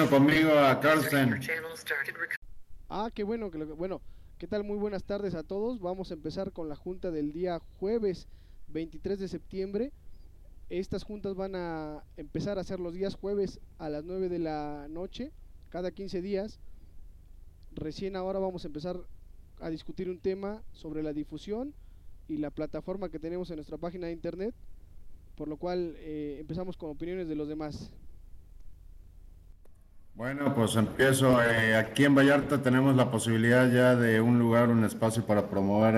tengo conmigo a Carlsen. Qué bueno, bueno, ¿qué tal? Muy buenas tardes a todos. Vamos a empezar con la junta del día jueves 23 de septiembre. Estas juntas van a empezar a ser los días jueves a las 9 de la noche, cada 15 días. Recién ahora vamos a empezar a discutir un tema sobre la difusión y la plataforma que tenemos en nuestra página de internet, por lo cual empezamos con opiniones de los demás. Bueno, pues empiezo. Aquí en Vallarta tenemos la posibilidad ya de un lugar, un espacio para promover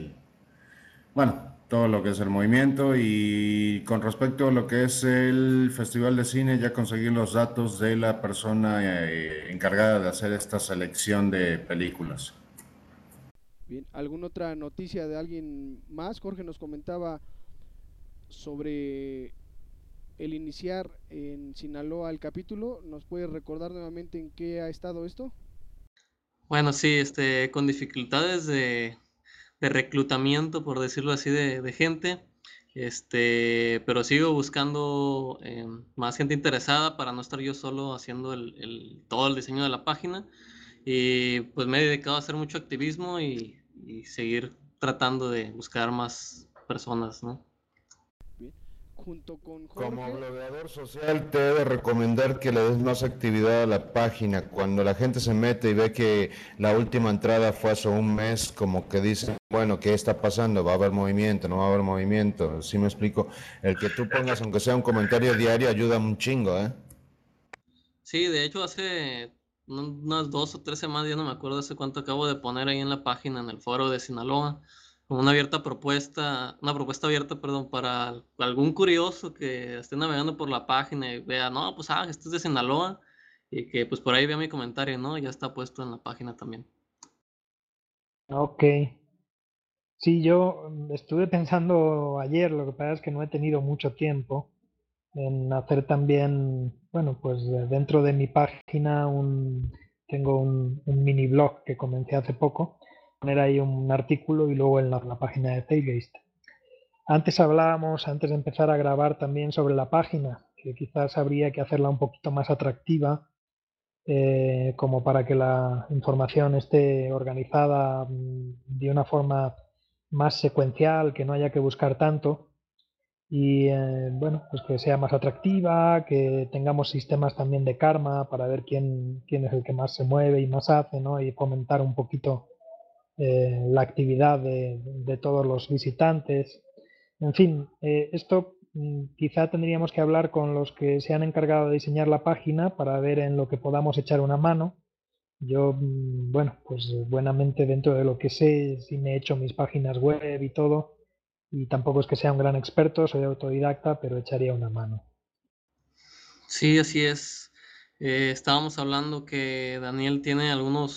todo lo que es el movimiento, y con respecto a lo que es el Festival de Cine, ya conseguí los datos de la persona encargada de hacer esta selección de películas. Bien, ¿alguna otra noticia de alguien más? Jorge nos comentaba sobre el iniciar en Sinaloa el capítulo. ¿Nos puede recordar nuevamente en qué ha estado esto? Bueno, sí, con dificultades de reclutamiento, por decirlo así, de gente, pero sigo buscando más gente interesada para no estar yo solo haciendo todo el diseño de la página, y pues me he dedicado a hacer mucho activismo y seguir tratando de buscar más personas, ¿no? Bien. Junto con Como Jorge, blogueador social te he de recomendar que le des más actividad a la página. Cuando la gente se mete y ve que la última entrada fue hace un mes, como que dicen, bueno, ¿qué está pasando? ¿Va a haber movimiento? ¿No va a haber movimiento? ¿Sí me explico? El que tú pongas, aunque sea un comentario diario, ayuda un chingo, ¿eh? Sí, de hecho hace unas 2 o 3 semanas, ya no me acuerdo hace cuánto, acabo de poner ahí en la página, en el foro de Sinaloa, como una propuesta abierta, perdón, para algún curioso que esté navegando por la página y vea, no, pues, este es de Sinaloa, y que pues por ahí vea mi comentario, ¿no? Ya está puesto en la página también. Ok. Sí, yo estuve pensando ayer, lo que pasa es que no he tenido mucho tiempo en hacer también, bueno, pues dentro de mi página tengo un mini blog que comencé hace poco, poner ahí un artículo y luego en la página de Tailgate. Antes hablábamos, antes de empezar a grabar, también sobre la página, que quizás habría que hacerla un poquito más atractiva, como para que la información esté organizada de una forma más secuencial, que no haya que buscar tanto y bueno, pues que sea más atractiva, que tengamos sistemas también de karma para ver quién es el que más se mueve y más hace, ¿no? Y fomentar un poquito la actividad de todos los visitantes. En fin, esto quizá tendríamos que hablar con los que se han encargado de diseñar la página para ver en lo que podamos echar una mano. Yo, bueno, pues buenamente dentro de lo que sé, sí me he hecho mis páginas web y todo, y tampoco es que sea un gran experto, soy autodidacta, pero echaría una mano. Sí, así es. Estábamos hablando que Daniel tiene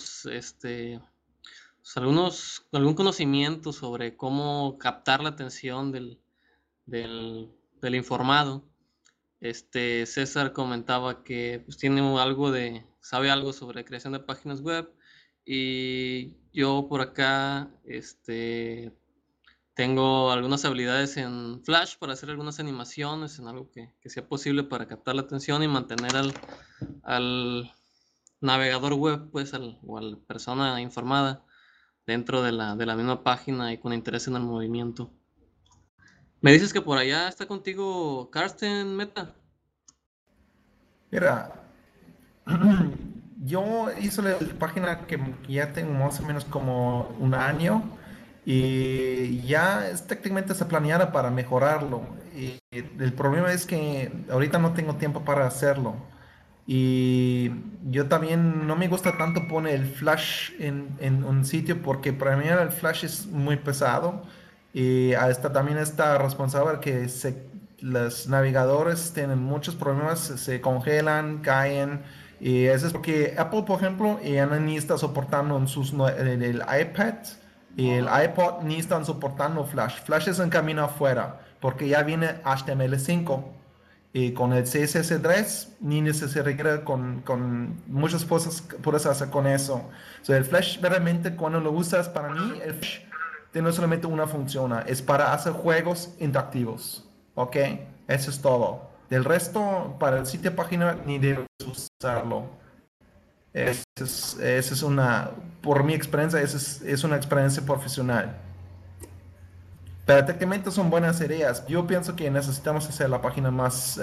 algún conocimiento sobre cómo captar la atención del informado. César comentaba que pues sabe algo sobre creación de páginas web, y yo por acá tengo algunas habilidades en Flash para hacer algunas animaciones, en algo que sea posible para captar la atención y mantener al navegador web, pues, o a la persona informada dentro de la misma página y con interés en el movimiento. Me dices que por allá está contigo Karsten Meta. Mira, yo hice la página que ya tengo más o menos como un año y ya técnicamente está planeada para mejorarlo. Y el problema es que ahorita no tengo tiempo para hacerlo. Y yo también no me gusta tanto poner el flash en un sitio porque para mí el flash es muy pesado y también está responsable que los navegadores tienen muchos problemas, se congelan, caen. Y eso es porque Apple, por ejemplo, ya no ni está soportando el iPad y el iPod ni están soportando Flash. Flash es un camino afuera porque ya viene HTML5. Y con el CSS3 ni se requiere con muchas cosas puedes hacer con eso. O sea, el Flash realmente cuando lo usas, para mí el Flash tiene solamente una función, es para hacer juegos interactivos. ¿Ok? Eso es todo. Del resto, para el sitio página ni debes usarlo. Esa es una, por mi experiencia, es una experiencia profesional. Pero técnicamente son buenas ideas. Yo pienso que necesitamos hacer la página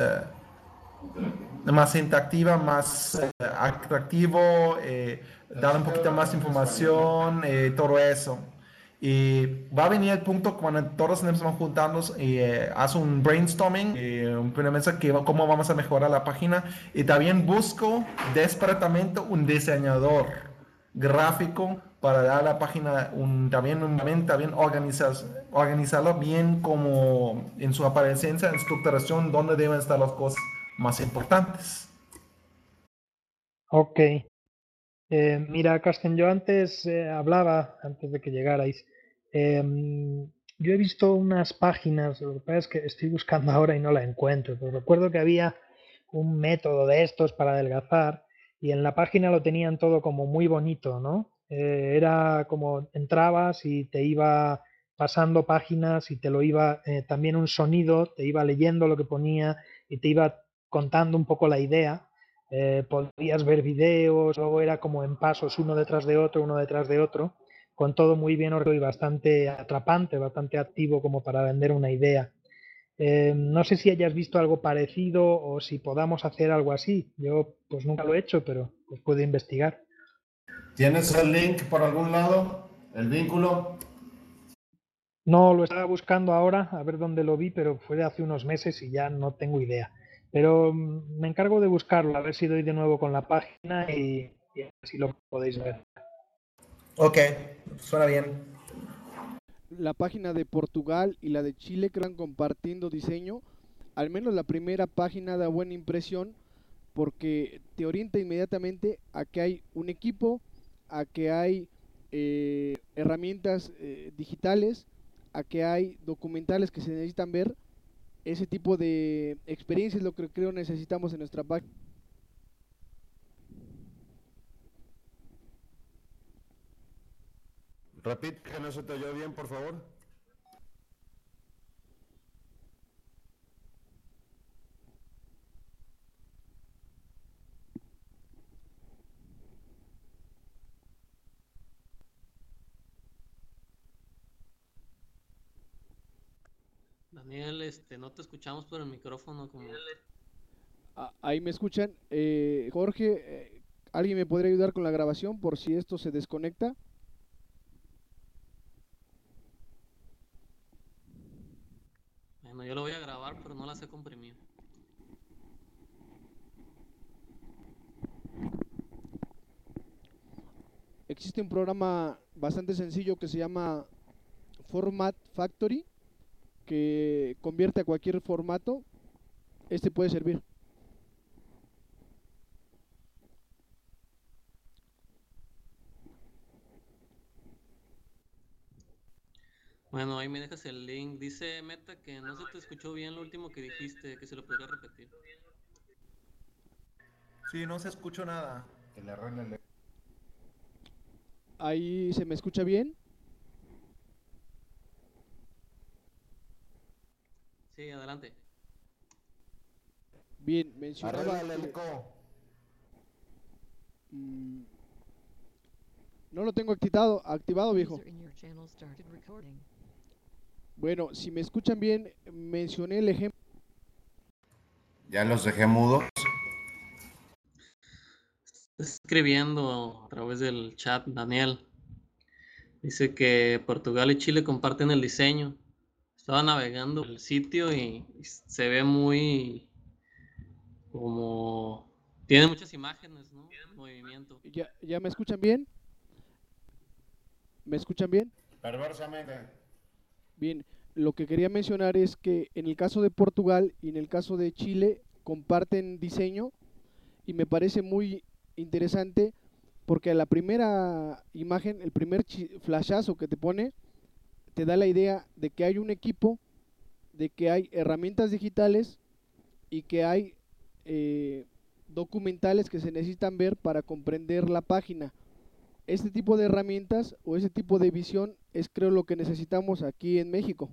más interactiva, más atractivo, dar un poquito más información, todo eso. Y va a venir el punto cuando todos nos vamos juntarnos y haz un brainstorming, una mesa que cómo vamos a mejorar la página. Y también busco desperadamente un diseñador gráfico para dar a la página también organizarlo bien como en su apariencia, en su estructuración, donde deben estar las cosas más importantes. Ok. Mira, Carsten, yo antes hablaba, antes de que llegarais, yo he visto unas páginas, lo que pasa es que estoy buscando ahora y no la encuentro, pero recuerdo que había un método de estos para adelgazar y en la página lo tenían todo como muy bonito, ¿no? Era como entrabas y te iba pasando páginas y te lo iba, también un sonido, te iba leyendo lo que ponía y te iba contando un poco la idea. Podías ver videos, luego era como en pasos uno detrás de otro, con todo muy bien ordenado y bastante atrapante, bastante activo como para vender una idea. No sé si hayas visto algo parecido o si podamos hacer algo así. Yo pues nunca lo he hecho, pero pues puedo investigar. ¿Tienes el link por algún lado? ¿El vínculo? No lo estaba buscando ahora, a ver dónde lo vi, pero fue de hace unos meses y ya no tengo idea. Pero me encargo de buscarlo, a ver si doy de nuevo con la página y así lo podéis ver. Ok, suena bien. La página de Portugal y la de Chile que van compartiendo diseño. Al menos la primera página da buena impresión porque te orienta inmediatamente a que hay un equipo, a que hay herramientas digitales, a que hay documentales que se necesitan ver. Ese tipo de experiencia es lo que creo necesitamos en nuestra página. Repite que no se te oyó bien, por favor. Daniel, no te escuchamos por el micrófono como... Ahí me escuchan. Jorge, ¿alguien me podría ayudar con la grabación por si esto se desconecta? Bueno, yo lo voy a grabar, pero no la sé comprimir. Existe un programa bastante sencillo que se llama Format Factory, que convierte a cualquier formato. Este puede servir. Bueno, ahí me dejas el link. Dice Meta que no se te escuchó bien lo último que dijiste, que se lo podría repetir. Sí, no se escuchó nada. Que le arregle. Ahí se me escucha bien. Sí, adelante. Bien, mencionaba Arréglale el que eco. mm, no lo tengo activado, viejo. Bueno, si me escuchan bien, mencioné el ejemplo. Ya los dejé mudos. Está escribiendo a través del chat, Daniel. Dice que Portugal y Chile comparten el diseño. Estaba navegando el sitio y se ve muy como... Tiene muchas imágenes, ¿no? Movimiento. ¿Ya me escuchan bien? ¿Me escuchan bien? Perversamente. Bien, lo que quería mencionar es que en el caso de Portugal y en el caso de Chile comparten diseño y me parece muy interesante porque a la primera imagen, el primer flashazo que te pone, te da la idea de que hay un equipo, de que hay herramientas digitales y que hay documentales que se necesitan ver para comprender la página. Este tipo de herramientas o ese tipo de visión es creo lo que necesitamos aquí en México.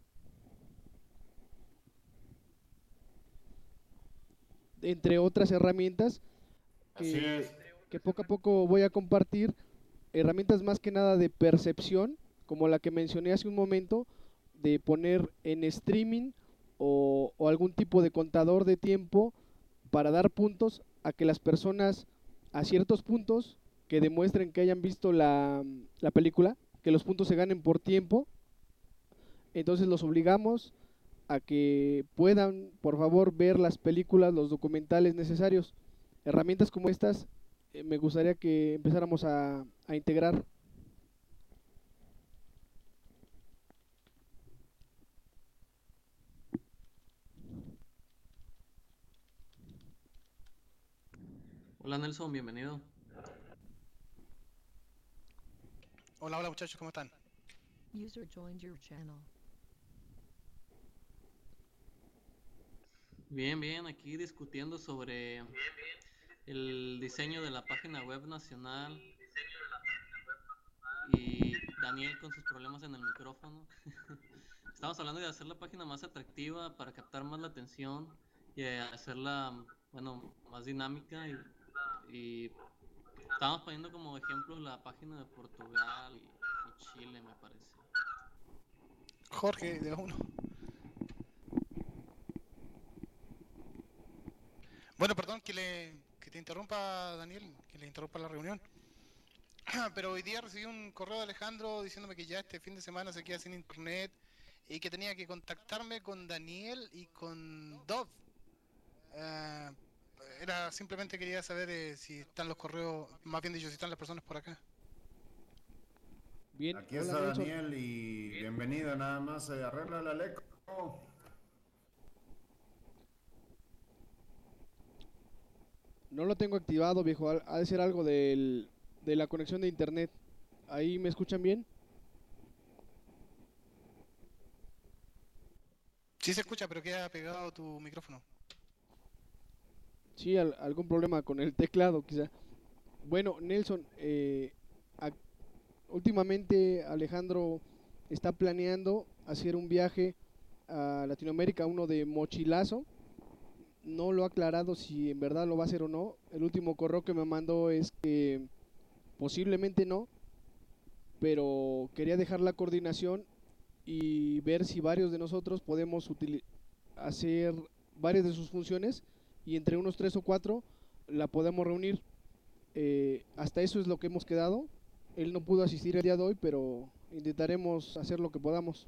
Entre otras herramientas Así que, es. que poco a poco voy a compartir, herramientas más que nada de percepción, como la que mencioné hace un momento, de poner en streaming o algún tipo de contador de tiempo para dar puntos a que las personas a ciertos puntos que demuestren que hayan visto la película, que los puntos se ganen por tiempo. Entonces los obligamos a que puedan, por favor, ver las películas, los documentales necesarios. Herramientas como estas me gustaría que empezáramos a integrar. Hola Nelson, bienvenido. Hola, hola muchachos, ¿cómo están? User joined your channel. Bien, bien, aquí discutiendo sobre el diseño de la página web nacional y Daniel con sus problemas en el micrófono. Estamos hablando de hacer la página más atractiva para captar más la atención y hacerla, bueno, más dinámica y estamos poniendo como ejemplos la página de Portugal y Chile, me parece. Jorge, de uno. Bueno, perdón que te interrumpa, Daniel, que le interrumpa la reunión. Pero hoy día recibí un correo de Alejandro diciéndome que ya este fin de semana se queda sin internet y que tenía que contactarme con Daniel y con Dov. Era simplemente quería saber si están los correos, más bien dicho, si están las personas por acá. Bien, Aquí hola, está Nelson. Daniel y bienvenido, nada más arregla la Aleco. No lo tengo activado, viejo. Ha de ser algo de la conexión de internet. ¿Ahí me escuchan bien? Sí se escucha, pero queda pegado tu micrófono. Sí, algún problema con el teclado, quizá. Bueno, Nelson, últimamente Alejandro está planeando hacer un viaje a Latinoamérica, uno de mochilazo. No lo ha aclarado si en verdad lo va a hacer o no. El último correo que me mandó es que posiblemente no, pero quería dejar la coordinación y ver si varios de nosotros podemos hacer varias de sus funciones y entre unos 3 o 4 la podemos reunir. Hasta eso es lo que hemos quedado. Él no pudo asistir el día de hoy, pero intentaremos hacer lo que podamos.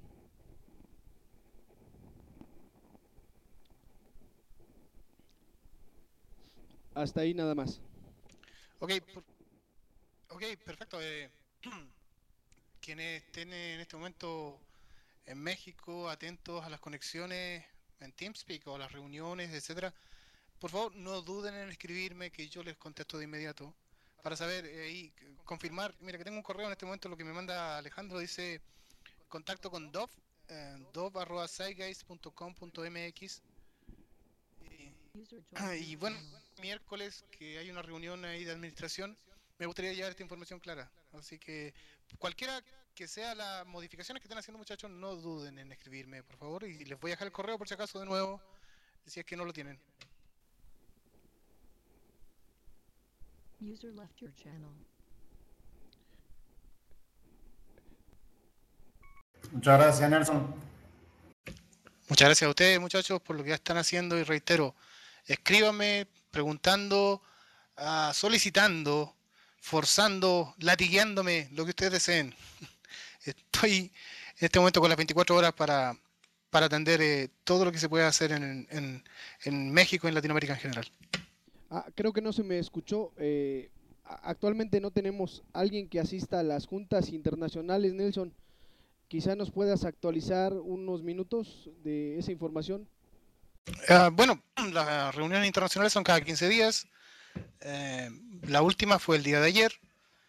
Hasta ahí nada más. Ok, perfecto. Quienes estén en este momento en México, atentos a las conexiones en TeamSpeak o a las reuniones, etcétera, por favor no duden en escribirme que yo les contesto de inmediato para saber y confirmar. Mira que tengo un correo en este momento, lo que me manda Alejandro dice contacto con Dov, dov@zeitgeist.com.mx. Y bueno, miércoles que hay una reunión ahí de administración, me gustaría llevar esta información clara. Así que cualquiera que sea las modificaciones que estén haciendo, muchachos, no duden en escribirme, por favor. Y les voy a dejar el correo por si acaso de nuevo, si es que no lo tienen. User left your channel. Muchas gracias, Nelson. Muchas gracias a ustedes, muchachos, por lo que ya están haciendo. Y reitero, escríbanme preguntando, solicitando, forzando, latigueándome, lo que ustedes deseen. Estoy en este momento con las 24 horas para atender todo lo que se puede hacer en México y en Latinoamérica en general. Creo que no se me escuchó. Actualmente no tenemos alguien que asista a las juntas internacionales, Nelson. Quizá nos puedas actualizar unos minutos de esa información. Bueno, las reuniones internacionales son cada 15 días. La última fue el día de ayer.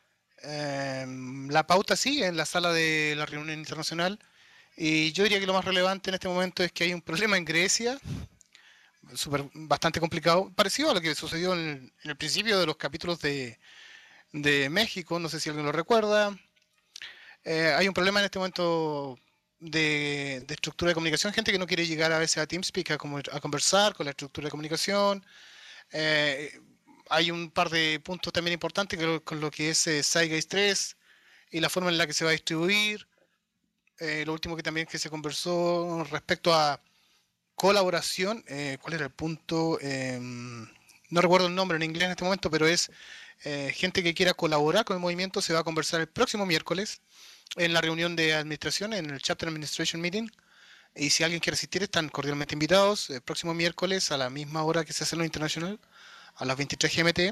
La pauta sigue en la sala de la reunión internacional. Y yo diría que lo más relevante en este momento es que hay un problema en Grecia, bastante complicado, parecido a lo que sucedió en el principio de los capítulos de México, no sé si alguien lo recuerda. Hay un problema en este momento de estructura de comunicación, gente que no quiere llegar a veces a TeamSpeak a conversar con la estructura de comunicación. hay un par de puntos también importantes con lo que es Zeitgeist 3 y la forma en la que se va a distribuir. Lo último que también que se conversó respecto a colaboración, ¿cuál era el punto? No recuerdo el nombre en inglés en este momento, pero es gente que quiera colaborar con el movimiento. Se va a conversar el próximo miércoles en la reunión de administración, en el Chapter Administration Meeting. Y si alguien quiere asistir, están cordialmente invitados. El próximo miércoles a la misma hora que se hace en lo internacional, a las 23 GMT.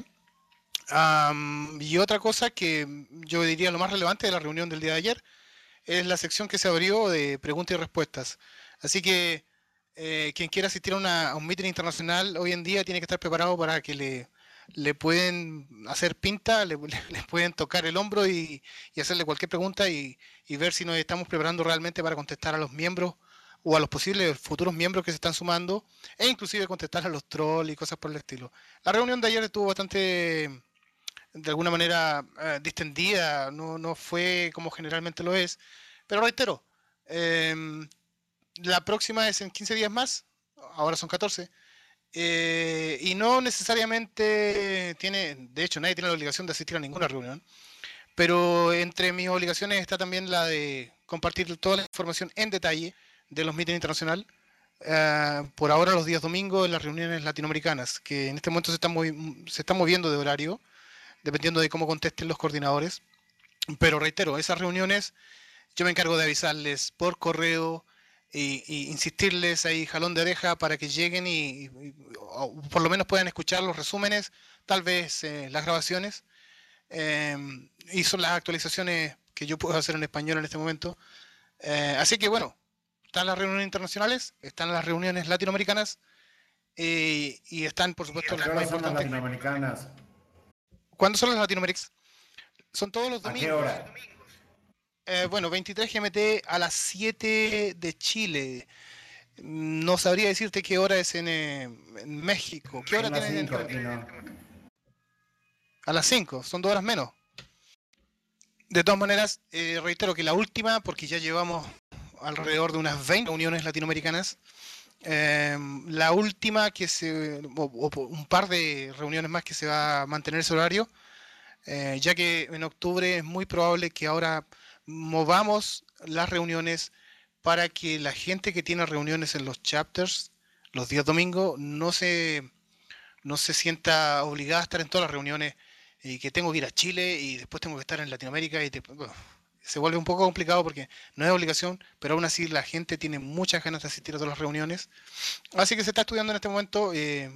Y otra cosa que yo diría lo más relevante de la reunión del día de ayer es la sección que se abrió de preguntas y respuestas. Así que quien quiera asistir a un meeting internacional hoy en día tiene que estar preparado para que le pueden hacer pinta, le pueden tocar el hombro y hacerle cualquier pregunta y ver si nos estamos preparando realmente para contestar a los miembros o a los posibles futuros miembros que se están sumando, e inclusive contestar a los trolls y cosas por el estilo. La reunión de ayer estuvo bastante, de alguna manera, distendida, no fue como generalmente lo es, pero reitero, la próxima es en 15 días más, ahora son 14, y no necesariamente de hecho nadie tiene la obligación de asistir a ninguna reunión, pero entre mis obligaciones está también la de compartir toda la información en detalle de los meetings internacionales. Por ahora los días domingos en las reuniones latinoamericanas, que en este momento se están moviendo de horario, dependiendo de cómo contesten los coordinadores. Pero reitero, esas reuniones yo me encargo de avisarles por correo y insistirles ahí jalón de oreja para que lleguen o por lo menos puedan escuchar los resúmenes, tal vez las grabaciones. Y son las actualizaciones que yo puedo hacer en español en este momento. Así que bueno, están las reuniones internacionales, están las reuniones latinoamericanas y están, por supuesto, las más importantes. Latinoamericanas. ¿Cuándo son las latinoamericanas? Son todos los ¿A domingos. qué hora? Bueno, 23 GMT a las 7 de Chile. No sabría decirte qué hora es en México. ¿Qué hora tienen en México? A las 5, son 2 horas menos. De todas maneras, reitero que la última, porque ya llevamos alrededor de unas 20 reuniones latinoamericanas, la última o un par de reuniones más que se va a mantener ese horario, ya que en octubre es muy probable que ahora movamos las reuniones para que la gente que tiene reuniones en los chapters los días domingos no se sienta obligada a estar en todas las reuniones y que tengo que ir a Chile y después tengo que estar en Latinoamérica se vuelve un poco complicado porque no es obligación, pero aún así la gente tiene muchas ganas de asistir a todas las reuniones. Así que se está estudiando en este momento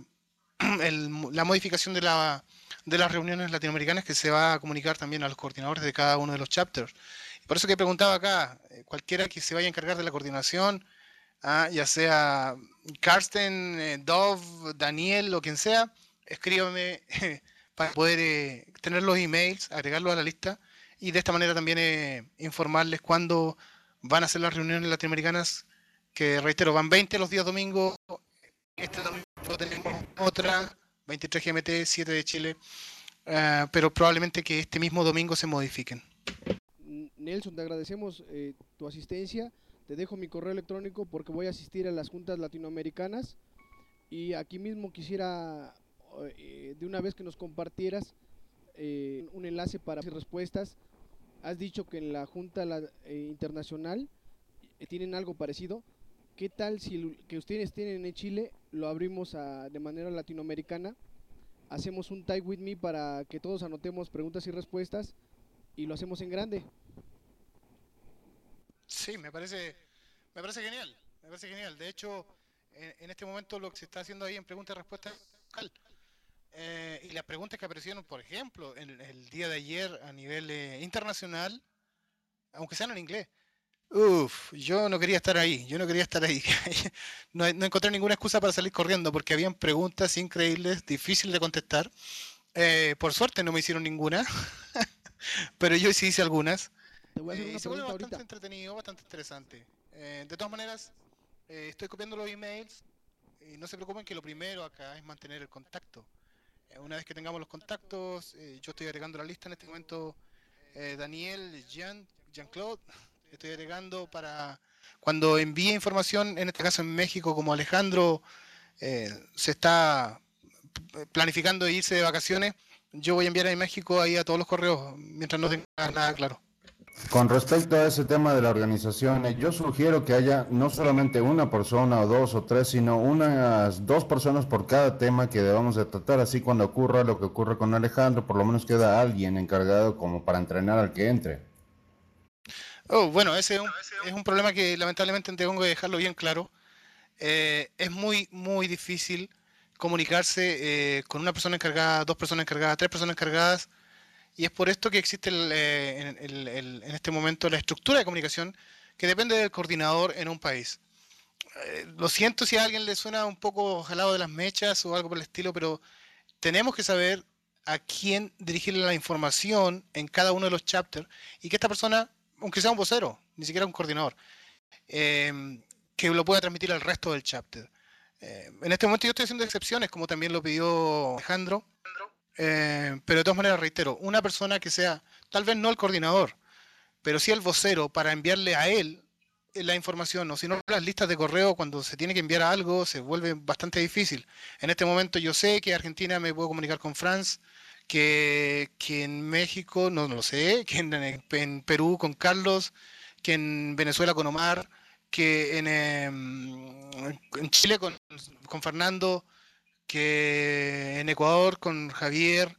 la modificación de las reuniones latinoamericanas, que se va a comunicar también a los coordinadores de cada uno de los chapters. Por eso que preguntaba acá, cualquiera que se vaya a encargar de la coordinación, ya sea Karsten, Dov, Daniel o quien sea, escríbame para poder tener los emails, agregarlos a la lista y de esta manera también informarles cuándo van a ser las reuniones latinoamericanas, que reitero, van 20 los días domingos. Este domingo tenemos otra, 23 GMT, 7 de Chile, pero probablemente que este mismo domingo se modifiquen. Nelson, te agradecemos tu asistencia. Te dejo mi correo electrónico porque voy a asistir a las juntas latinoamericanas y aquí mismo quisiera de una vez que nos compartieras un enlace para hacer respuestas. Has dicho que en la junta internacional tienen algo parecido. ¿Qué tal si que ustedes tienen en Chile lo abrimos de manera latinoamericana? Hacemos un Type With Me para que todos anotemos preguntas y respuestas y lo hacemos en grande. Sí, me parece genial, me parece genial. De hecho, en este momento lo que se está haciendo ahí en preguntas y respuestas es local. Y las preguntas que aparecieron, por ejemplo, el día de ayer a nivel internacional, aunque sean en inglés, yo no quería estar ahí, no encontré ninguna excusa para salir corriendo porque habían preguntas increíbles, difíciles de contestar. Por suerte no me hicieron ninguna, pero yo sí hice algunas. Te voy a hacer una se vuelve pregunta bastante ahorita. entretenido, bastante interesante. De todas maneras, estoy copiando los emails y no se preocupen que lo primero acá es mantener el contacto. Una vez que tengamos los contactos, yo estoy agregando la lista en este momento. Daniel, Jean-Claude, estoy agregando para cuando envíe información, en este caso en México, como Alejandro se está planificando irse de vacaciones, yo voy a enviar a México ahí a todos los correos mientras no tenga nada claro. Con respecto a ese tema de la organización, yo sugiero que haya no solamente una persona o dos o tres, sino unas dos personas por cada tema que debamos de tratar. Así cuando ocurra lo que ocurre con Alejandro, por lo menos queda alguien encargado como para entrenar al que entre. Oh, bueno, ese es un problema que lamentablemente tengo que dejarlo bien claro. Es muy difícil comunicarse con una persona encargada, dos personas encargadas, tres personas encargadas, y es por esto que existe en este momento la estructura de comunicación que depende del coordinador en un país. Lo siento si a alguien le suena un poco jalado de las mechas o algo por el estilo, pero tenemos que saber a quién dirigirle la información en cada uno de los chapters y que esta persona, aunque sea un vocero, ni siquiera un coordinador, que lo pueda transmitir al resto del chapter. En este momento yo estoy haciendo excepciones, como también lo pidió Alejandro, pero de todas maneras reitero, una persona que sea, tal vez no el coordinador, pero sí el vocero para enviarle a él la información, o si no, las listas de correo cuando se tiene que enviar algo se vuelve bastante difícil. En este momento yo sé que Argentina me puedo comunicar con Franz, que en México, no lo sé, que en Perú con Carlos, que en Venezuela con Omar, que en Chile con Fernando, que en Ecuador con Javier,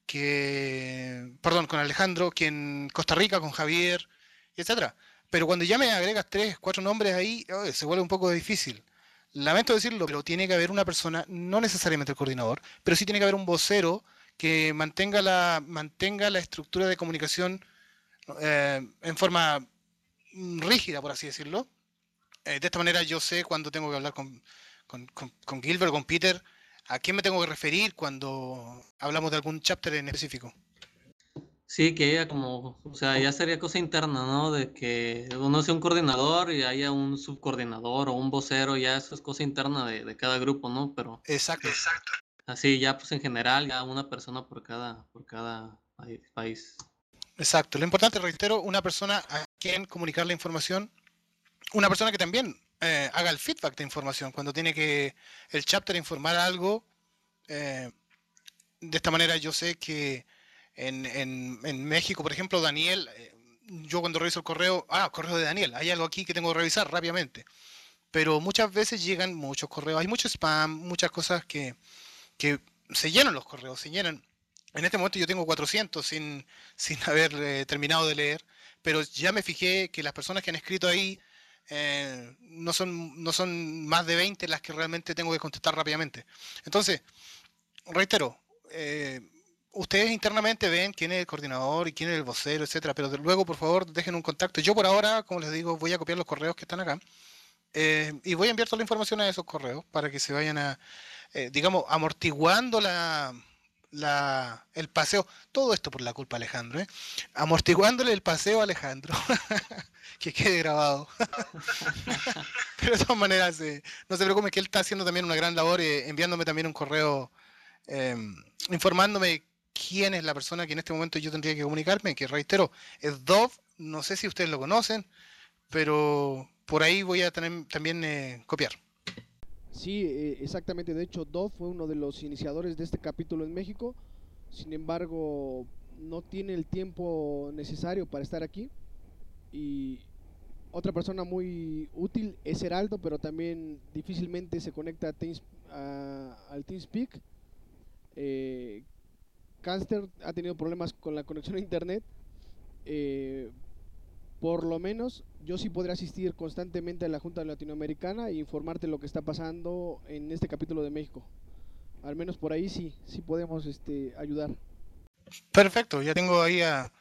con Alejandro, que en Costa Rica con Javier, etcétera. Pero cuando ya me agregas 3, 4 nombres ahí, se vuelve un poco difícil. Lamento decirlo, pero tiene que haber una persona, no necesariamente el coordinador, pero sí tiene que haber un vocero que mantenga la estructura de comunicación en forma rígida, por así decirlo. De esta manera yo sé cuando tengo que hablar con Gilbert, con Peter, a quién me tengo que referir cuando hablamos de algún chapter en específico. Sí, que haya como, o sea, ya sería cosa interna, ¿no? De que uno sea un coordinador y haya un subcoordinador o un vocero, ya eso es cosa interna de cada grupo, ¿no? Pero Exacto. así ya pues en general, ya una persona por cada país. Exacto. Lo importante, reitero, una persona a quien comunicar la información, una persona que también haga el feedback de información cuando tiene que el chapter informar algo. De esta manera yo sé que en México, por ejemplo, Daniel, yo cuando reviso el correo, correo de Daniel, hay algo aquí que tengo que revisar rápidamente. Pero muchas veces llegan muchos correos, hay mucho spam, muchas cosas que se llenan los correos, se llenan. En este momento yo tengo 400 sin haber terminado de leer, pero ya me fijé que las personas que han escrito ahí no son más de 20 las que realmente tengo que contestar rápidamente. Entonces, reitero, ustedes internamente ven quién es el coordinador y quién es el vocero, etcétera, pero luego, por favor, dejen un contacto. Yo por ahora, como les digo, voy a copiar los correos que están acá y voy a enviar toda la información a esos correos para que se vayan digamos, amortiguando el paseo. Todo esto por la culpa de Alejandro, amortiguándole el paseo a Alejandro. Que quede grabado. Pero de todas maneras, no se preocupe que él está haciendo también una gran labor, enviándome también un correo informándome quién es la persona que en este momento yo tendría que comunicarme, que reitero, es Dove, no sé si ustedes lo conocen, pero por ahí voy a tener también copiar. Sí, exactamente. De hecho, Dove fue uno de los iniciadores de este capítulo en México. Sin embargo, no tiene el tiempo necesario para estar aquí. Y otra persona muy útil es Heraldo, pero también difícilmente se conecta al TeamSpeak. Caster ha tenido problemas con la conexión a internet. Por lo menos yo sí podré asistir constantemente a la Junta Latinoamericana e informarte lo que está pasando en este capítulo de México. Al menos por ahí sí podemos ayudar. Perfecto, ya tengo ahí a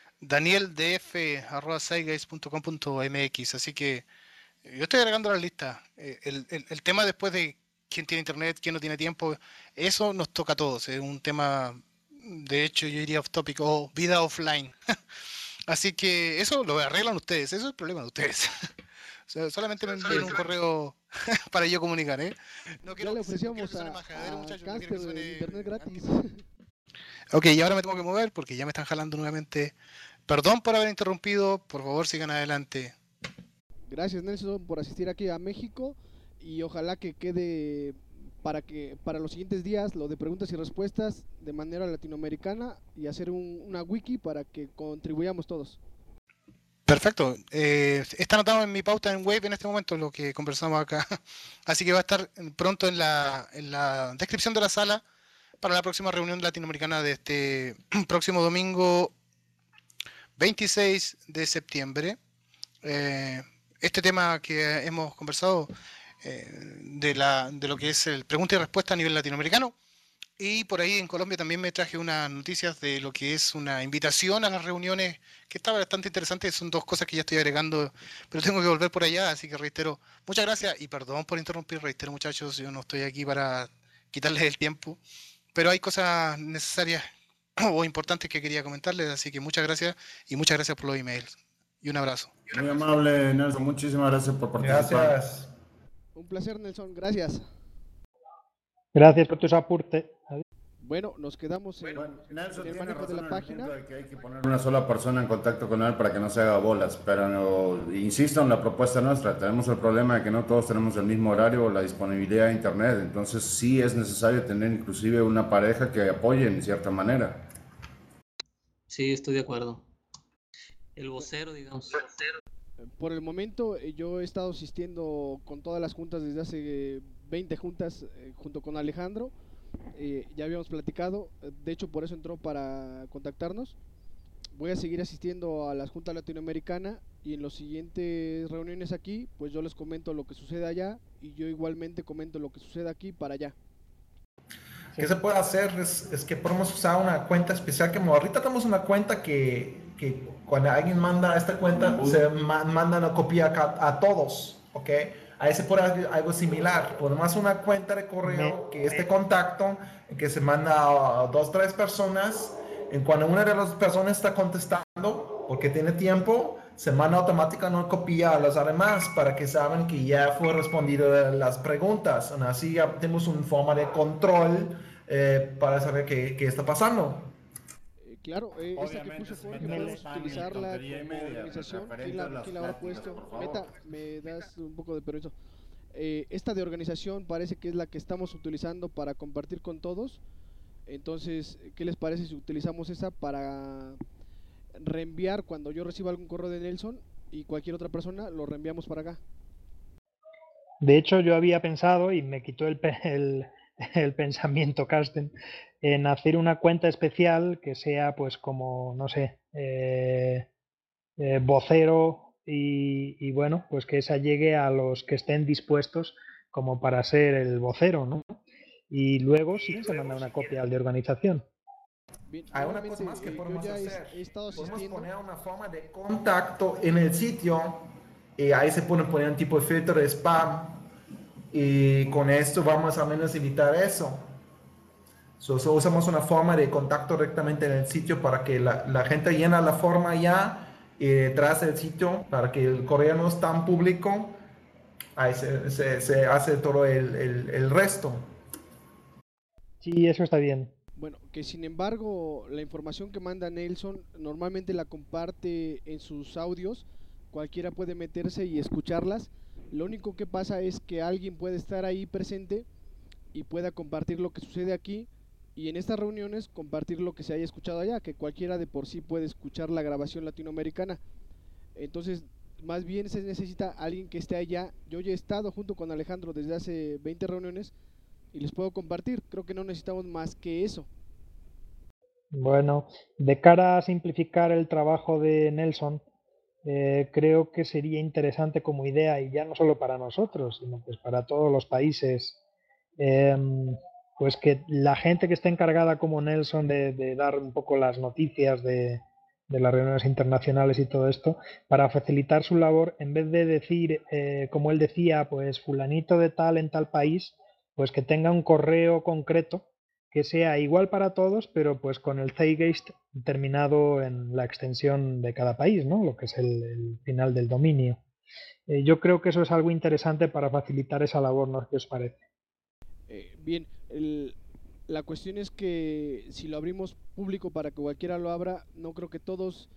danieldf@cyguys.com.mx, así que yo estoy agregando la lista. El tema después de quién tiene internet, quién no tiene tiempo, eso nos toca a todos. Es un tema, de hecho, yo diría off topic o vida offline. Así que eso lo arreglan ustedes, eso es el problema de ustedes. O sea, solamente me envíen un correo para yo comunicar, No Ya le ofrecíamos que suene a majadero, muchachos, no quiero Caster que suene internet gratis. Ok, y ahora me tengo que mover porque ya me están jalando nuevamente. Perdón por haber interrumpido, por favor sigan adelante. Gracias, Nelson, por asistir aquí a México y ojalá que quede para los siguientes días lo de preguntas y respuestas de manera latinoamericana y hacer una wiki para que contribuyamos todos. Perfecto. Está anotado en mi pauta en web en este momento lo que conversamos acá. Así que va a estar pronto en la descripción de la sala para la próxima reunión latinoamericana de este próximo domingo 26 de septiembre. Este tema que hemos conversado de lo que es el pregunta y respuesta a nivel latinoamericano. Y por ahí en Colombia también me traje unas noticias de lo que es una invitación a las reuniones, que está bastante interesante. Son dos cosas que ya estoy agregando, pero tengo que volver por allá, así que reitero, muchas gracias y perdón por interrumpir, reitero muchachos, yo no estoy aquí para quitarles el tiempo, pero hay cosas necesarias o importantes que quería comentarles, así que muchas gracias y muchas gracias por los emails. Y un abrazo. Muy amable, Nelson. Muchísimas gracias por participar. Gracias. Un placer, Nelson, gracias. Gracias por tus aportes. Bueno, nos quedamos en Nelson el tiene manejo de razón la en el página. punto de que hay que poner una sola persona en contacto con él para que no se haga bolas, pero insisto en la propuesta nuestra. Tenemos el problema de que no todos tenemos el mismo horario o la disponibilidad de internet, entonces sí es necesario tener inclusive una pareja que apoye en cierta manera. Sí, estoy de acuerdo. El vocero, digamos. Por el momento yo he estado asistiendo con todas las juntas desde hace 20 juntas junto con Alejandro. Ya habíamos platicado, de hecho por eso entró para contactarnos. Voy a seguir asistiendo a las juntas latinoamericanas y en las siguientes reuniones aquí, pues yo les comento lo que sucede allá y yo igualmente comento lo que sucede aquí para allá. ¿Qué se puede hacer? Es que podemos usar una cuenta especial, que ahorita tenemos una cuenta que cuando alguien manda esta cuenta, se manda una copia a todos, ¿ok? Ahí se puede hacer algo similar. Ponemos una cuenta de correo que este contacto, que se manda a 2, 3 personas. Y cuando una de las personas está contestando, porque tiene tiempo, se manda automáticamente una copia a los demás para que saben que ya fue respondido las preguntas. Así ya tenemos una forma de control para saber qué está pasando. Claro, esta que Obviamente, puso se Jorge, mete podemos spam y utilizarla tontería y como media, organización. referente ¿Quién a las la habrá pláticas, puesto? por favor. Meta, ¿me das un poco de permiso? Esta de organización parece que es la que estamos utilizando para compartir con todos. Entonces, ¿qué les parece si utilizamos esa para reenviar cuando yo reciba algún correo de Nelson y cualquier otra persona, lo reenviamos para acá? De hecho, yo había pensado, y me quitó el pensamiento Carsten, en hacer una cuenta especial que sea pues como, no sé, vocero y bueno, pues que esa llegue a los que estén dispuestos como para ser el vocero, ¿no? Y luego sí que se manda una copia al de organización. Bien, Hay una cosa más que yo podemos ya hacer. he estado Podemos asistiendo. poner una forma de contacto en el sitio y ahí se puede poner un tipo de filtro de spam y con esto vamos a menos evitar eso. So usamos una forma de contacto directamente en el sitio para que la gente llena la forma ya tras el sitio para que el correo no es tan público. Ahí se hace todo el resto. Sí, eso está bien. Bueno, que sin embargo, la información que manda Nelson normalmente la comparte en sus audios. Cualquiera puede meterse y escucharlas. Lo único que pasa es que alguien puede estar ahí presente y pueda compartir lo que sucede aquí y en estas reuniones compartir lo que se haya escuchado allá, que cualquiera de por sí puede escuchar la grabación latinoamericana. Entonces, más bien se necesita alguien que esté allá. Yo ya he estado junto con Alejandro desde hace 20 reuniones y les puedo compartir. Creo que no necesitamos más que eso. Bueno, de cara a simplificar el trabajo de Nelson, creo que sería interesante como idea, y ya no solo para nosotros, sino pues para todos los países, pues que la gente que esté encargada como Nelson de dar un poco las noticias de las reuniones internacionales y todo esto, para facilitar su labor, en vez de decir, como él decía, pues fulanito de tal en tal país, pues que tenga un correo concreto que sea igual para todos, pero pues con el Zeitgeist terminado en la extensión de cada país, ¿no? Lo que es el final del dominio. Yo creo que eso es algo interesante para facilitar esa labor, ¿no? ¿Qué os parece? Bien, la cuestión es que si lo abrimos público para que cualquiera lo abra, no creo que todos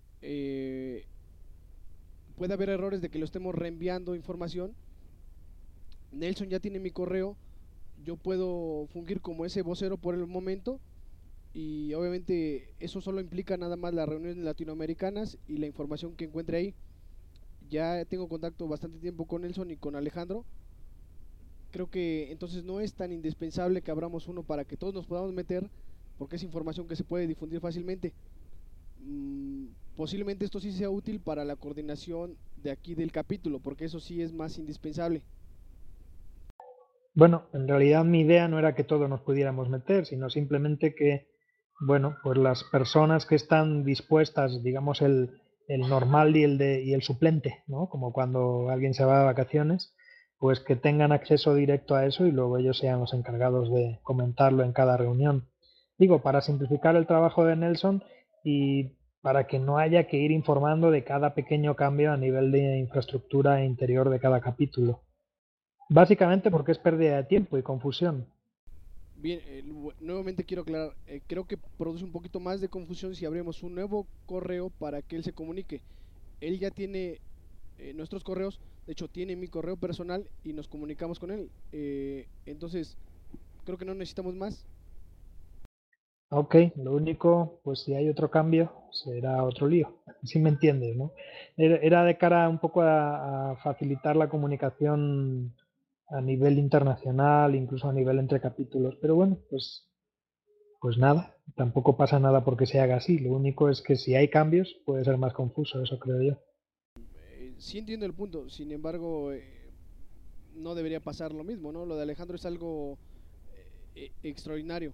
puede haber errores de que lo estemos reenviando información. Nelson ya tiene mi correo, yo puedo fungir como ese vocero por el momento y obviamente eso solo implica nada más las reuniones latinoamericanas y la información que encuentre ahí. Ya tengo contacto bastante tiempo con Nelson y con Alejandro. Creo que entonces no es tan indispensable que abramos uno para que todos nos podamos meter, porque es información que se puede difundir fácilmente. Posiblemente esto sí sea útil para la coordinación de aquí del capítulo, porque eso sí es más indispensable. Bueno, en realidad mi idea no era que todos nos pudiéramos meter, sino simplemente que, bueno, pues las personas que están dispuestas, digamos el normal y el suplente, ¿no? Como cuando alguien se va de vacaciones, pues que tengan acceso directo a eso y luego ellos sean los encargados de comentarlo en cada reunión. Digo, para simplificar el trabajo de Nelson y para que no haya que ir informando de cada pequeño cambio a nivel de infraestructura interior de cada capítulo. Básicamente porque es pérdida de tiempo y confusión. Bien, nuevamente quiero aclarar, creo que produce un poquito más de confusión si abrimos un nuevo correo para que él se comunique. Él ya tiene nuestros correos, de hecho tiene mi correo personal y nos comunicamos con él. Entonces, creo que no necesitamos más. Ok, lo único, pues si hay otro cambio, será otro lío. Si me entiendes, ¿no? Era de cara un poco a facilitar la comunicación a nivel internacional, incluso a nivel entre capítulos. Pero bueno, pues nada, tampoco pasa nada porque se haga así. Lo único es que si hay cambios puede ser más confuso, eso creo yo. Sí entiendo el punto, sin embargo, no debería pasar lo mismo, ¿no? Lo de Alejandro es algo extraordinario.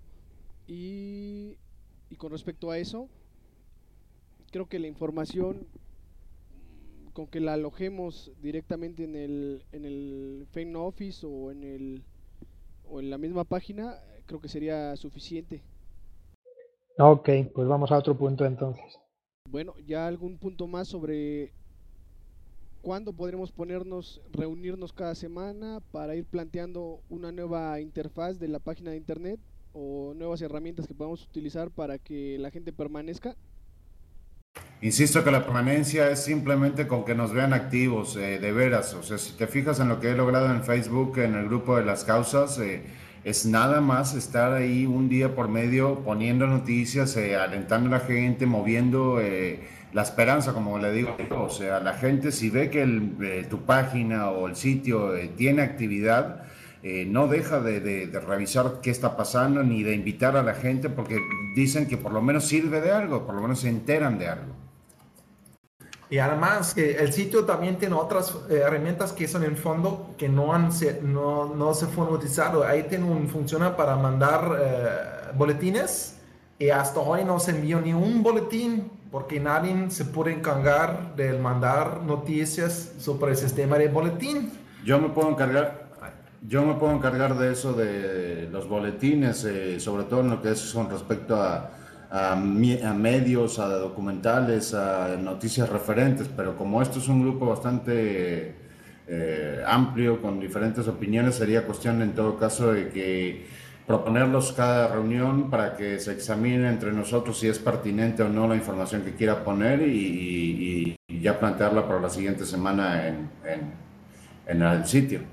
Y con respecto a eso, creo que la información con que la alojemos directamente en el Fame Office o en la misma página, creo que sería suficiente. Ok, pues vamos a otro punto entonces. Bueno, ya algún punto más sobre cuándo podremos reunirnos cada semana para ir planteando una nueva interfaz de la página de internet o nuevas herramientas que podamos utilizar para que la gente permanezca. Insisto que la permanencia es simplemente con que nos vean activos, de veras. O sea, si te fijas en lo que he logrado en Facebook, en el grupo de las causas, es nada más estar ahí un día por medio poniendo noticias, alentando a la gente, moviendo la esperanza, como le digo. O sea, la gente si ve que tu página o el sitio tiene actividad, no deja de revisar qué está pasando ni de invitar a la gente porque dicen que por lo menos sirve de algo, por lo menos se enteran de algo. Y además que el sitio también tiene otras herramientas que son en fondo que no se fueron utilizadas. Ahí funciona para mandar boletines y hasta hoy no se envió ni un boletín porque nadie se puede encargar de mandar noticias sobre el sistema de boletín. Yo me puedo encargar de eso, de los boletines, sobre todo en lo que es con respecto a medios, a documentales, a noticias referentes, pero como esto es un grupo bastante amplio, con diferentes opiniones, sería cuestión en todo caso de que proponerlos cada reunión para que se examine entre nosotros si es pertinente o no la información que quiera poner y ya plantearla para la siguiente semana en el sitio.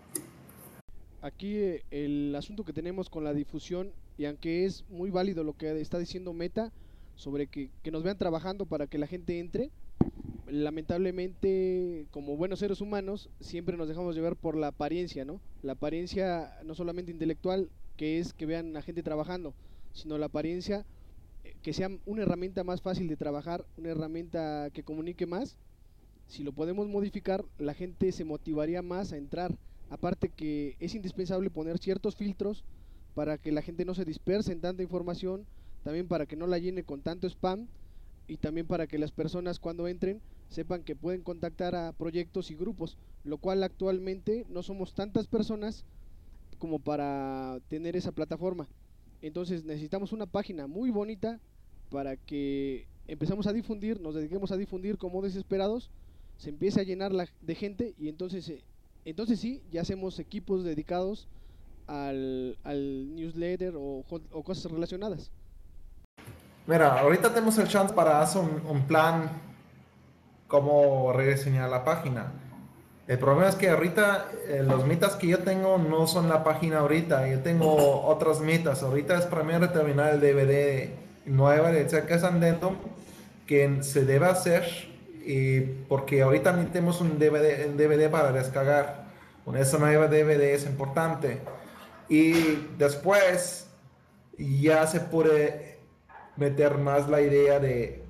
Aquí el asunto que tenemos con la difusión, y aunque es muy válido lo que está diciendo Meta sobre que nos vean trabajando para que la gente entre, lamentablemente como buenos seres humanos siempre nos dejamos llevar por la apariencia, ¿no? La apariencia no solamente intelectual, que es que vean a gente trabajando, sino la apariencia que sea una herramienta más fácil de trabajar, una herramienta que comunique más. Si lo podemos modificar, la gente se motivaría más a entrar. Aparte que es indispensable poner ciertos filtros para que la gente no se disperse en tanta información, también para que no la llene con tanto spam y también para que las personas cuando entren sepan que pueden contactar a proyectos y grupos, lo cual actualmente no somos tantas personas como para tener esa plataforma. Entonces necesitamos una página muy bonita para que empezamos a difundir, nos dediquemos a difundir como desesperados, se empiece a llenar de gente y entonces sí, ya hacemos equipos dedicados al newsletter o cosas relacionadas. Mira, ahorita tenemos el chance para hacer un plan cómo rediseñar la página. El problema es que ahorita los metas que yo tengo no son la página ahorita. Yo tengo otras metas. Ahorita es primero terminar el DVD nueva de Cercas Addendum que se debe hacer porque ahorita necesitamos un DVD para descargar. Con esa nueva DVD es importante. Y después ya se puede meter más la idea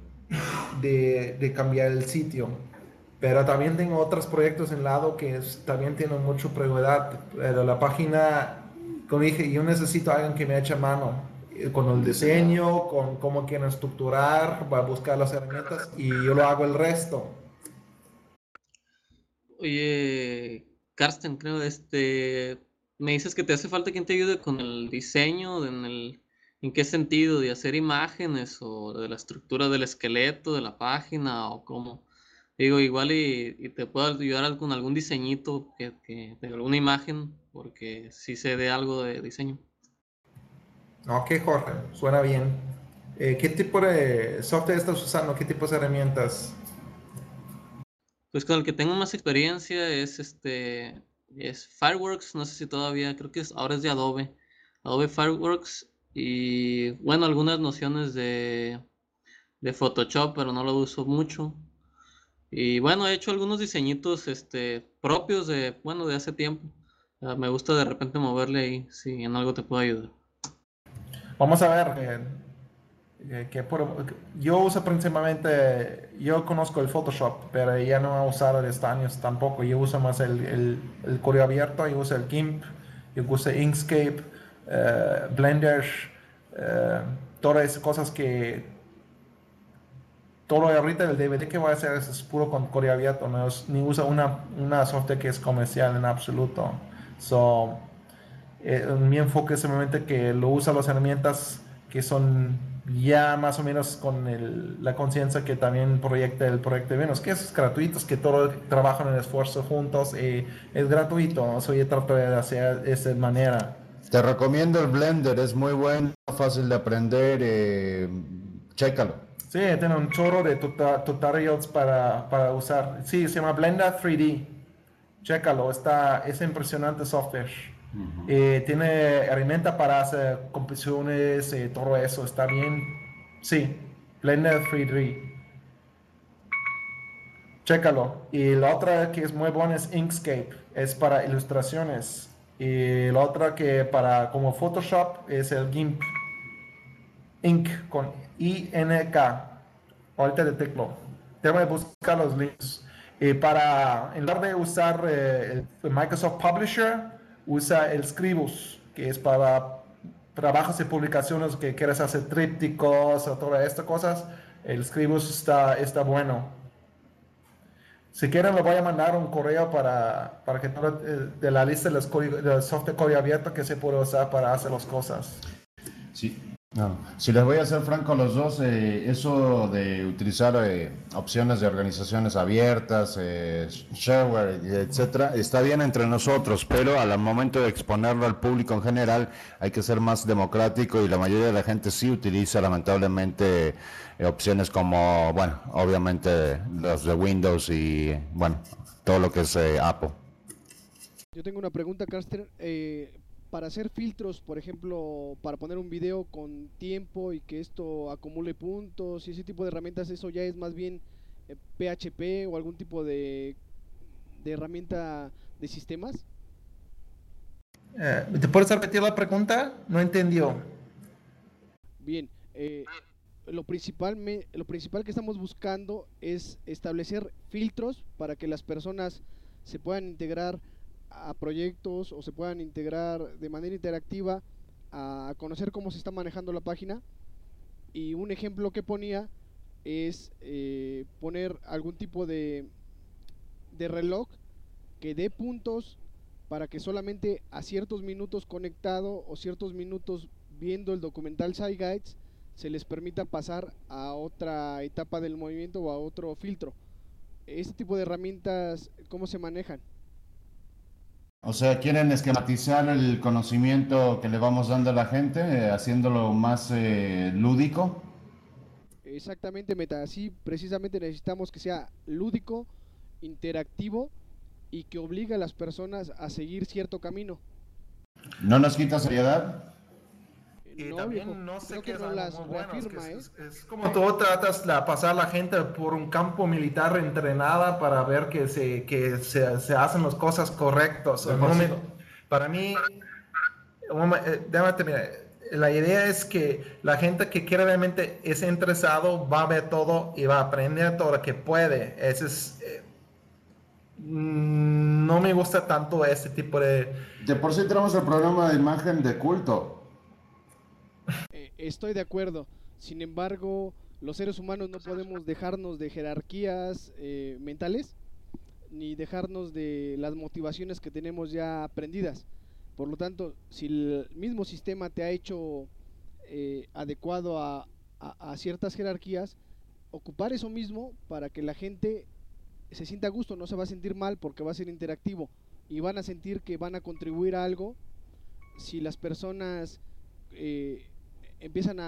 de cambiar el sitio. Pero también tengo otros proyectos en lado que también tienen mucha prioridad. Pero la página, como dije, yo necesito a alguien que me eche mano con el diseño, con cómo quieren estructurar, va a buscar las herramientas y yo lo hago el resto. Oye, Karsten, creo, me dices que te hace falta quien te ayude con el diseño, ¿en qué sentido? ¿De hacer imágenes o de la estructura del esqueleto de la página o cómo? Digo, igual y te puedo ayudar con algún diseñito de alguna imagen, porque sí sé de algo de diseño. Ok, Jorge, suena bien. ¿Qué tipo de software estás usando? ¿Qué tipos de herramientas? Pues con el que tengo más experiencia es Fireworks, no sé si todavía, creo que ahora es de Adobe Fireworks, y bueno, algunas nociones de Photoshop, pero no lo uso mucho. Y bueno, he hecho algunos diseñitos propios de hace tiempo. Me gusta de repente moverle ahí, si en algo te puedo ayudar. Vamos a ver. Yo uso principalmente, yo conozco el Photoshop, pero ya no he usado de estos años tampoco. Yo uso más el código abierto, yo uso el GIMP, yo uso Inkscape, Blender, todas esas cosas que todo ahorita el DVD que voy a hacer es puro con código abierto, ni uso una software que es comercial en absoluto. So, mi enfoque es simplemente que lo usa las herramientas que son ya más o menos con la conciencia que también proyecta el proyecto de Venus, que es gratuito, es que todos trabajan en esfuerzo juntos y es gratuito, eso yo trato de hacer de esa manera. Te recomiendo el Blender, es muy bueno, fácil de aprender, chécalo. Sí, tiene un chorro de tutorials para usar. Sí, se llama Blender 3D. Chécalo, es impresionante software. Tiene herramienta para hacer composiciones, todo eso, está bien. Sí, Blender 3D. Chécalo. Y la otra que es muy buena es Inkscape, es para ilustraciones. Y la otra que para como Photoshop es el GIMP. Ink con INK. Ahorita de teclo. Tengo que buscar los links. En lugar de usar el Microsoft Publisher, usa el Scribus, que es para trabajos y publicaciones que quieres hacer trípticos o todas estas cosas. El Scribus está bueno. Si quieren, le voy a mandar un correo para que de la lista de del software código abierto que se puede usar para hacer las cosas. Sí. No. Si les voy a ser franco a los dos, eso de utilizar opciones de organizaciones abiertas, shareware, etcétera, está bien entre nosotros, pero al momento de exponerlo al público en general hay que ser más democrático y la mayoría de la gente sí utiliza lamentablemente opciones como, bueno, obviamente los de Windows y, bueno, todo lo que es Apple. Yo tengo una pregunta, Carster. Para hacer filtros, por ejemplo, para poner un video con tiempo y que esto acumule puntos y ese tipo de herramientas, ¿eso ya es más bien PHP o algún tipo de herramienta de sistemas? ¿Te puedes repetir la pregunta? No entendió. Bien, lo principal que estamos buscando es establecer filtros para que las personas se puedan integrar a proyectos o se puedan integrar de manera interactiva a conocer cómo se está manejando la página. Y un ejemplo que ponía es poner algún tipo de reloj que dé puntos para que solamente a ciertos minutos conectado o ciertos minutos viendo el documental Side Guides se les permita pasar a otra etapa del movimiento o a otro filtro. Este tipo de herramientas, ¿cómo se manejan? O sea, quieren esquematizar el conocimiento que le vamos dando a la gente, haciéndolo más lúdico. Exactamente, Meta. Así precisamente necesitamos que sea lúdico, interactivo y que obliga a las personas a seguir cierto camino. ¿No nos quita seriedad? Y No, también viejo, no sé creo qué que es no algo las muy bueno. reafirma, Es como tú tratas de pasar a la gente por un campo militar entrenada para ver se hacen las cosas correctas. De por sí. Para mí, déjame terminar. La idea es que la gente que quiere realmente es interesado va a ver todo y va a aprender todo lo que puede. Ese es, no me gusta tanto este tipo de... De por sí tenemos el programa de imagen de culto. Estoy de acuerdo. Sin embargo, los seres humanos no podemos dejarnos de jerarquías mentales, ni dejarnos de las motivaciones que tenemos ya aprendidas. Por lo tanto, si el mismo sistema te ha hecho adecuado a ciertas jerarquías, ocupar eso mismo para que la gente se sienta a gusto, no se va a sentir mal porque va a ser interactivo y van a sentir que van a contribuir a algo. Si las personas empiezan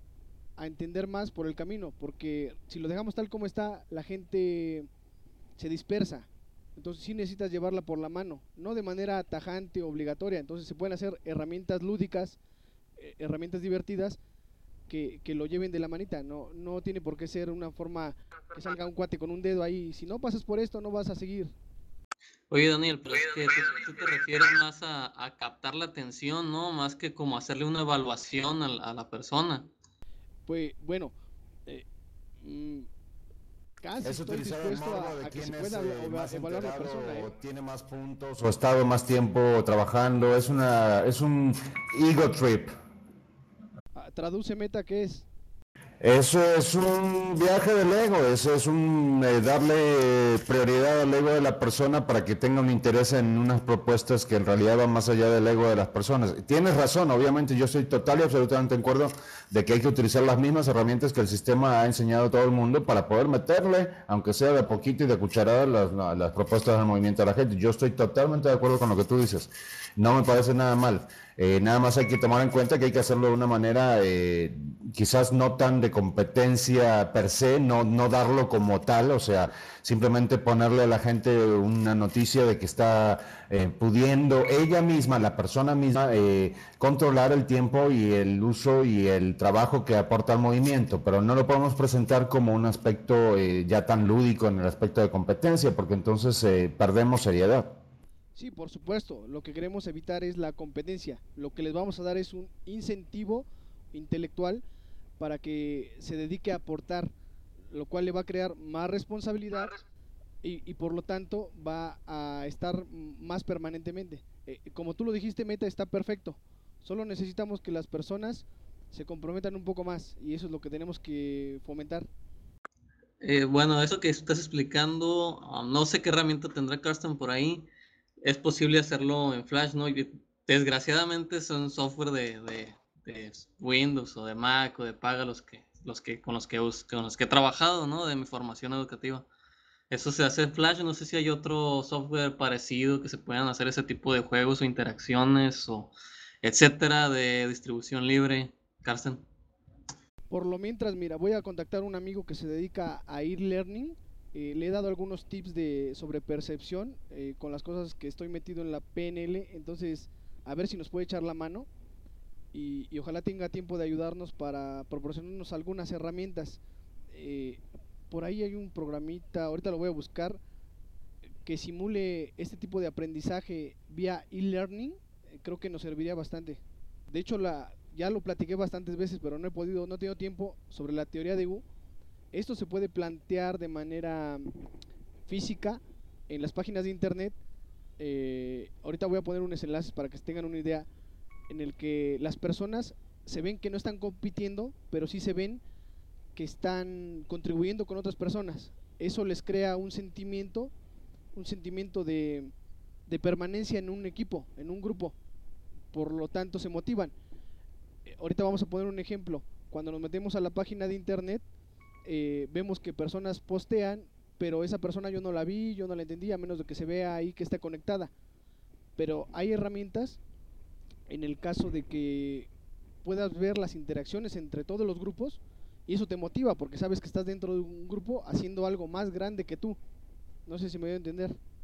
a entender más por el camino, porque si lo dejamos tal como está, la gente se dispersa. Entonces sí necesitas llevarla por la mano, no de manera tajante o obligatoria. Entonces se pueden hacer herramientas lúdicas, herramientas divertidas que lo lleven de la manita. No tiene por qué ser una forma que salga un cuate con un dedo ahí. Si no pasas por esto, no vas a seguir. Oye, Daniel, pero es que tú te refieres más a captar la atención, ¿no? Más que como hacerle una evaluación a la persona. Pues bueno, eh, mm, casi Es estoy utilizar el dispuesto morbo de a que se quién pueda es más evaluar la enterado persona, o tiene más puntos o ha estado más tiempo trabajando. Es un ego trip. Traduce meta, ¿qué es? Eso es un viaje del ego, eso es un darle prioridad al ego de la persona para que tenga un interés en unas propuestas que en realidad van más allá del ego de las personas. Tienes razón, obviamente yo estoy total y absolutamente de acuerdo de que hay que utilizar las mismas herramientas que el sistema ha enseñado a todo el mundo para poder meterle, aunque sea de poquito y de cucharada, las propuestas del movimiento de la gente. Yo estoy totalmente de acuerdo con lo que tú dices, no me parece nada mal. Nada más hay que tomar en cuenta que hay que hacerlo de una manera quizás no tan de competencia per se, no darlo como tal, o sea, simplemente ponerle a la gente una noticia de que está pudiendo ella misma, la persona misma, controlar el tiempo y el uso y el trabajo que aporta al movimiento, pero no lo podemos presentar como un aspecto ya tan lúdico en el aspecto de competencia, porque entonces perdemos seriedad. Sí, por supuesto, lo que queremos evitar es la competencia. Lo que les vamos a dar es un incentivo intelectual para que se dedique a aportar, lo cual le va a crear más responsabilidad y por lo tanto va a estar más permanentemente. Como tú lo dijiste, Meta, está perfecto. Solo necesitamos que las personas se comprometan un poco más y eso es lo que tenemos que fomentar. Bueno, eso que estás explicando, no sé qué herramienta tendrá Carsten por ahí. Es posible hacerlo en Flash, ¿no? Desgraciadamente son software de Windows o de Mac o de paga con los que he trabajado, ¿no? De mi formación educativa. Eso se hace en Flash, no sé si hay otro software parecido que se puedan hacer ese tipo de juegos o interacciones o etcétera de distribución libre, Carsten. Por lo mientras, mira, voy a contactar a un amigo que se dedica a e-learning. Le he dado algunos tips sobre percepción con las cosas que estoy metido en la PNL. Entonces, a ver si nos puede echar la mano. Y ojalá tenga tiempo de ayudarnos para proporcionarnos algunas herramientas. Por ahí hay un programita, ahorita lo voy a buscar, que simule este tipo de aprendizaje vía e-learning. Creo que nos serviría bastante. De hecho, ya lo platiqué bastantes veces, pero no he tenido tiempo sobre la teoría de U. Esto se puede plantear de manera física en las páginas de internet. Ahorita voy a poner unos enlaces para que tengan una idea en el que las personas se ven que no están compitiendo, pero sí se ven que están contribuyendo con otras personas. Eso les crea un sentimiento de permanencia en un equipo, en un grupo. Por lo tanto, se motivan. Ahorita vamos a poner un ejemplo. Cuando nos metemos a la página de internet, vemos que personas postean, pero esa persona yo no la vi, yo no la entendí, a menos de que se vea ahí que está conectada. Pero hay herramientas en el caso de que puedas ver las interacciones entre todos los grupos y eso te motiva porque sabes que estás dentro de un grupo haciendo algo más grande que tú. No sé si me voy a entender.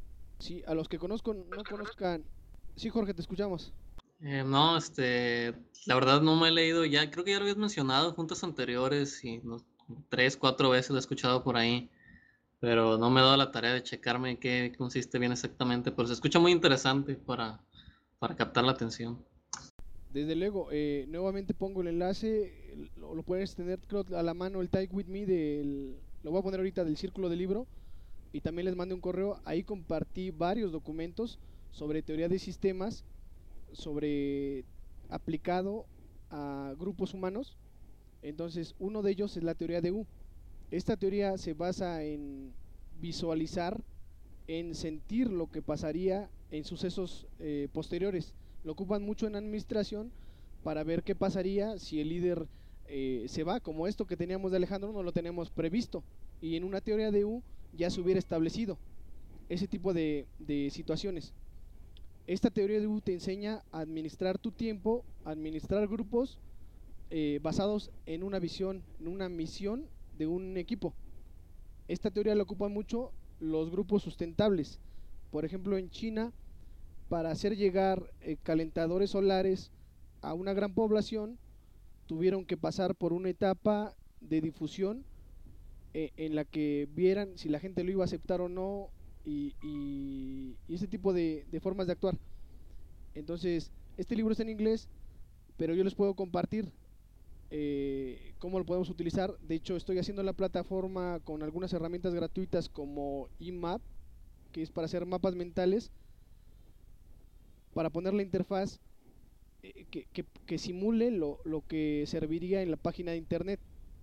Sí, a los que conozco no conozcan. Sí, Jorge, te escuchamos. No, la verdad no me he leído ya, creo que ya lo habías mencionado en juntas anteriores y 3, 4 veces lo he escuchado por ahí, pero no me he dado la tarea de checarme en qué consiste bien exactamente, pero se escucha muy interesante para captar la atención. Desde luego, nuevamente pongo el enlace, lo puedes tener creo, a la mano el Type With Me lo voy a poner ahorita del Círculo del Libro, y también les mandé un correo, ahí compartí varios documentos sobre teoría de sistemas, sobre aplicado a grupos humanos. Entonces, uno de ellos es la teoría de U. Esta teoría se basa en visualizar, en sentir lo que pasaría en sucesos posteriores. Lo ocupan mucho en administración para ver qué pasaría si el líder se va, como esto que teníamos de Alejandro no lo tenemos previsto, y en una teoría de U ya se hubiera establecido ese tipo de situaciones. Esta teoría de U te enseña a administrar tu tiempo, administrar grupos basados en una visión, en una misión de un equipo. Esta teoría la ocupan mucho los grupos sustentables. Por ejemplo, en China, para hacer llegar calentadores solares a una gran población, tuvieron que pasar por una etapa de difusión en la que vieran si la gente lo iba a aceptar o no, y ese tipo de formas de actuar. Entonces, este libro está en inglés, pero yo les puedo compartir cómo lo podemos utilizar. De hecho, estoy haciendo la plataforma con algunas herramientas gratuitas como eMap, que es para hacer mapas mentales, para poner la interfaz que simule lo que serviría en la página de internet.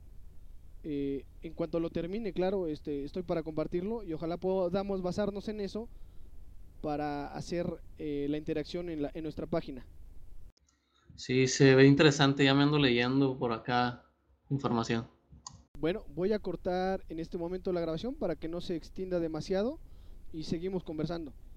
En cuanto lo termine, claro, estoy para compartirlo, y ojalá podamos basarnos en eso para hacer la interacción en nuestra página. Sí, se ve interesante, ya me ando leyendo por acá información. Bueno, voy a cortar en este momento la grabación para que no se extienda demasiado y seguimos conversando.